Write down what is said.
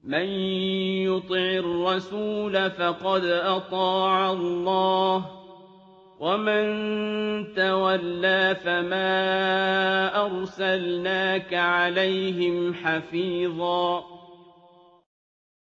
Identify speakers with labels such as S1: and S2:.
S1: مَن يُطِعِ الرَّسُولَ فَقَدْ أَطَاعَ اللَّهَ ۖ وَمَن تَوَلَّىٰ فَمَا أَرْسَلْنَاكَ عَلَيْهِمْ حَفِيظًا